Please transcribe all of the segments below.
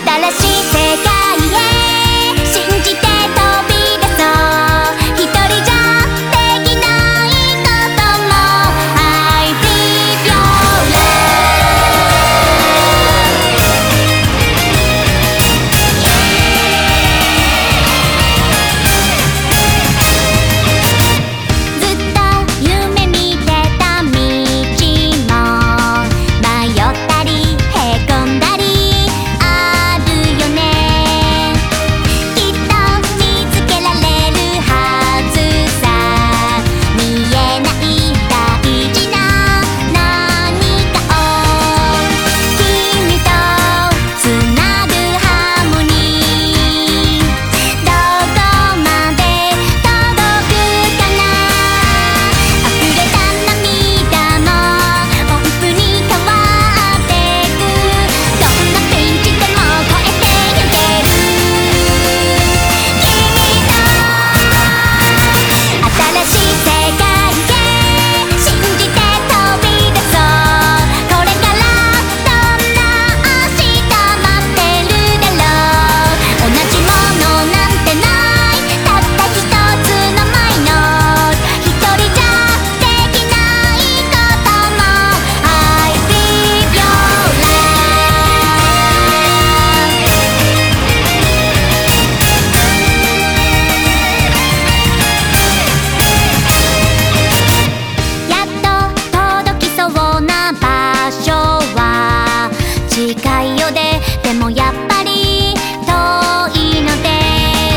新しい世界へ信じて飛び出そう。一人じゃできないことも I live your life。 ずっと夢見てた道も迷ったりへこんだりあるよね。きっと見つけられるはずさ。見えない大事な何かを君とつなぐハーモニー。どこまで届くかな。溢れた涙も音符に変わってく。どんなピンチでも越えてゆける。君と新しい世界へ信じて飛び出そう。これからどんな明日待ってるだろう。同じものなんてない。たった一つのマイノート。一人じゃできないことも I live your life。 やっと届きそうな場所は近いようでもやっぱり遠いのです。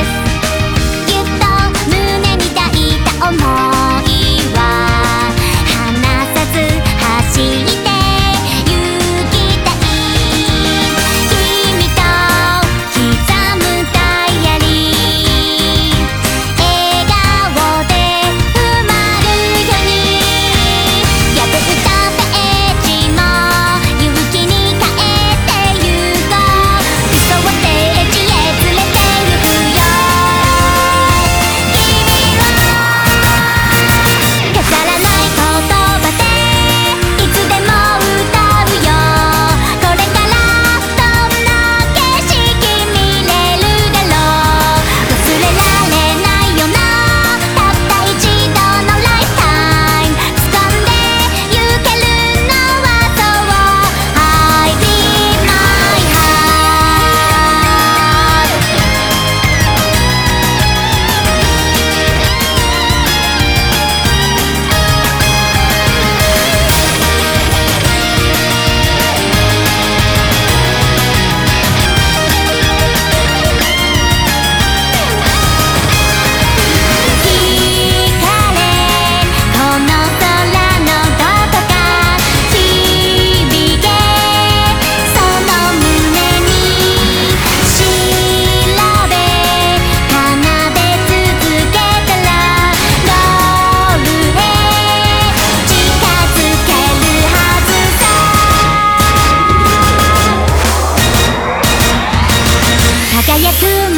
ぎゅっと胸に抱いた想いは離さず走って行きたい。君と刻むダイアリー。笑顔で埋まるように破ったページも勇気に変えてゆこう。理想ステージへ連れてゆくよ。君を飾らない言葉でいつでも歌うよ。これからどんな景色見れるだろう。忘れられないよな。たった一度のライフタイム掴んでゆけるのはそう。 I live my heart。 惹かれこの空のどこか響けその胸に調べ奏で続けたらゴールへ近づけるはずさ。輝く